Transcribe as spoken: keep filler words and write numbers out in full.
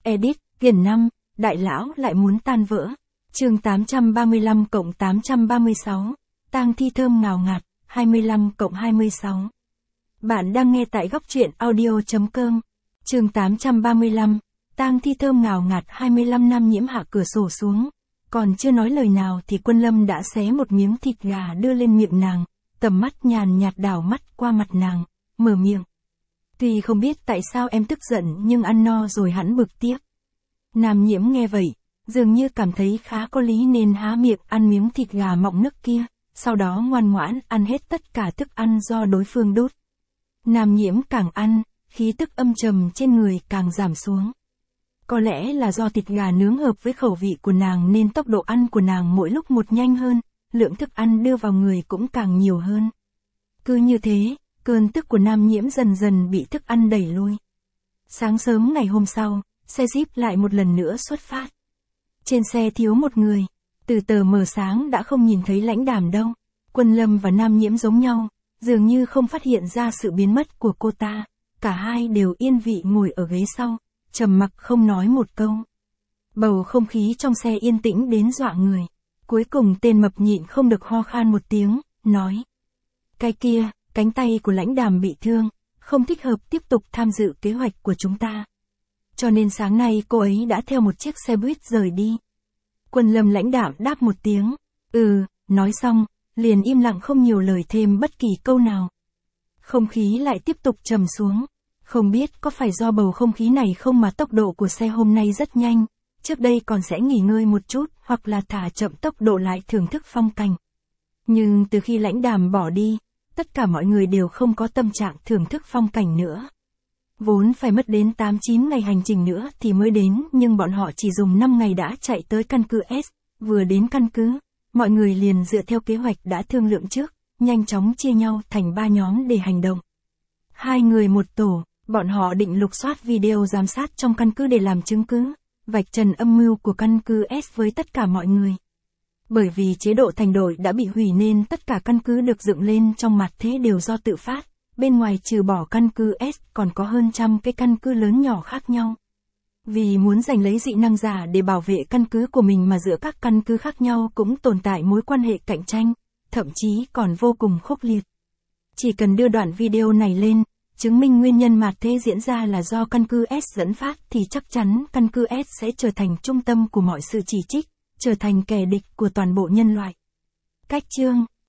Edit, Kiền năm, đại lão lại muốn tan vỡ. Chương tám trăm ba mươi lăm cộng tám trăm ba mươi sáu. Tang thi thơm ngào ngạt, hai mươi lăm cộng hai mươi sáu. Bạn đang nghe tại góc truyện audio chấm com. Chương tám trăm ba mươi lăm. Tang thi thơm ngào ngạt hai mươi lăm. Nam Nhiễm hạ cửa sổ xuống, còn chưa nói lời nào thì Quân Lâm đã xé một miếng thịt gà đưa lên miệng nàng, tầm mắt nhàn nhạt đảo mắt qua mặt nàng, mở miệng. Tuy không biết tại sao em tức giận nhưng ăn no rồi hẳn bực tiếp. Nam Nhiễm nghe vậy, dường như cảm thấy khá có lý nên há miệng ăn miếng thịt gà mọng nước kia, sau đó ngoan ngoãn ăn hết tất cả thức ăn do đối phương đút. Nam Nhiễm càng ăn, khí tức âm trầm trên người càng giảm xuống. Có lẽ là do thịt gà nướng hợp với khẩu vị của nàng nên tốc độ ăn của nàng mỗi lúc một nhanh hơn, lượng thức ăn đưa vào người cũng càng nhiều hơn. Cứ như thế, cơn tức của Nam Nhiễm dần dần bị thức ăn đẩy lui. Sáng sớm ngày hôm sau, xe Jeep lại một lần nữa xuất phát. Trên xe thiếu một người, từ tờ mờ sáng đã không nhìn thấy Lãnh Đàm đâu. Quân Lâm và Nam Nhiễm giống nhau, dường như không phát hiện ra sự biến mất của cô ta, cả hai đều yên vị ngồi ở ghế sau, trầm mặc không nói một câu. Bầu không khí trong xe yên tĩnh đến dọa người. Cuối cùng tên mập nhịn không được ho khan một tiếng, nói. Cái kia, cánh tay của Lãnh Đàm bị thương, không thích hợp tiếp tục tham dự kế hoạch của chúng ta. Cho nên sáng nay cô ấy đã theo một chiếc xe buýt rời đi. Quân Lâm lãnh đạm đáp một tiếng, ừ, nói xong, liền im lặng không nhiều lời thêm bất kỳ câu nào. Không khí lại tiếp tục trầm xuống. Không biết có phải do bầu không khí này không mà tốc độ của xe hôm nay rất nhanh, trước đây còn sẽ nghỉ ngơi một chút hoặc là thả chậm tốc độ lại thưởng thức phong cảnh. Nhưng từ khi Lãnh Đàm bỏ đi, tất cả mọi người đều không có tâm trạng thưởng thức phong cảnh nữa. Vốn phải mất đến tám chín ngày hành trình nữa thì mới đến, nhưng bọn họ chỉ dùng năm ngày đã chạy tới căn cứ S, vừa đến căn cứ, mọi người liền dựa theo kế hoạch đã thương lượng trước, nhanh chóng chia nhau thành ba nhóm để hành động. Hai người một tổ, bọn họ định lục soát video giám sát trong căn cứ để làm chứng cứ, vạch trần âm mưu của căn cứ S với tất cả mọi người. Bởi vì chế độ thành đội đã bị hủy nên tất cả căn cứ được dựng lên trong mặt thế đều do tự phát. Bên ngoài trừ bỏ căn cứ S còn có hơn trăm cái căn cứ lớn nhỏ khác nhau. Vì muốn giành lấy dị năng giả để bảo vệ căn cứ của mình mà giữa các căn cứ khác nhau cũng tồn tại mối quan hệ cạnh tranh, thậm chí còn vô cùng khốc liệt. Chỉ cần đưa đoạn video này lên, chứng minh nguyên nhân mạt thế diễn ra là do căn cứ S dẫn phát thì chắc chắn căn cứ S sẽ trở thành trung tâm của mọi sự chỉ trích, trở thành kẻ địch của toàn bộ nhân loại. Cách chương